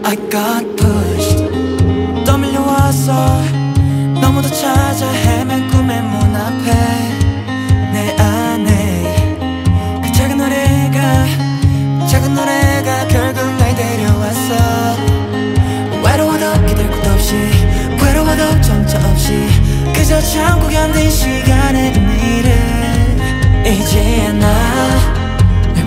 I got pushed 떠밀려왔어 너무도 찾아 헤맨 꿈의 문 앞에 내 안에 그 작은 노래가 결국 날 데려왔어 외로워도 기댈 곳 없이 괴로워도 정처 없이 그저 참고 견딘 시간의 의미를 이제야 날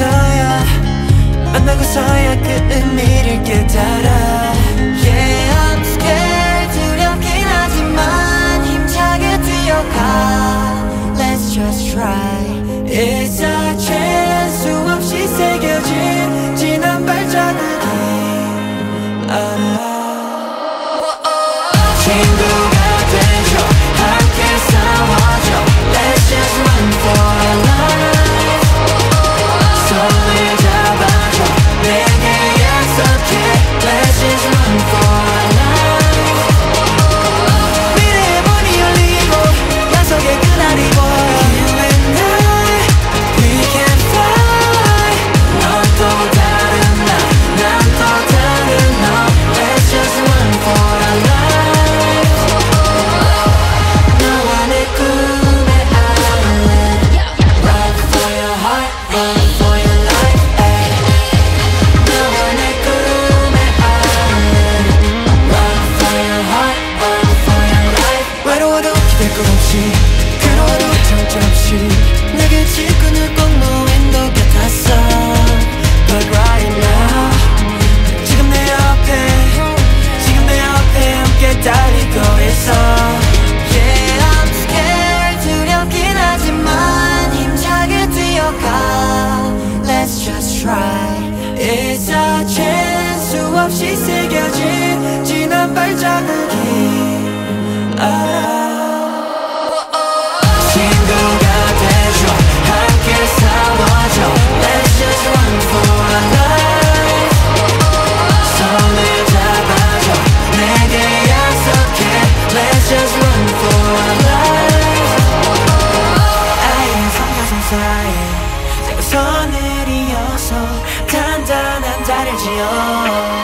만나고서야 그 의미를 깨달아 Yeah I'm scared 두렵긴 하지만 힘차게 뛰어가 Let's just try It's a chance 수없이 새겨진 지난 발자국이 알아 친구가 되죠 함께 싸워줘 Let's just run for our life 손을 잡아줘 내게 약속해 Let's just run for our life 미래의 문이 열리고 약속의 그날이 보여 You and I, we can fly 넌 또 다른 난 또 다른 너 Let's just run for our life 너와 내 꿈의 island Run for your heart, run for your life 너와 내 꿈의 island Run for your heart, run for your life 외로워도 기댈 것 없이 괴로워도 정처 없이 내게 질끈을 꼭 놓인 것 같았어 But right now 지금 내 옆에 함께 달리고 있어 Yeah I'm scared 두렵긴 하지만 힘차게 뛰어가 Let's just try It's a chance 수없이 새겨진 지난 발자국이 알아 친구가 되죠 함께 싸워줘 Let's just run for our life 손을 잡아줘 내게 약속해 Let's just run for our life 아이는 성가슴 사이에 새고 선을 이어서 단단한 달을 지어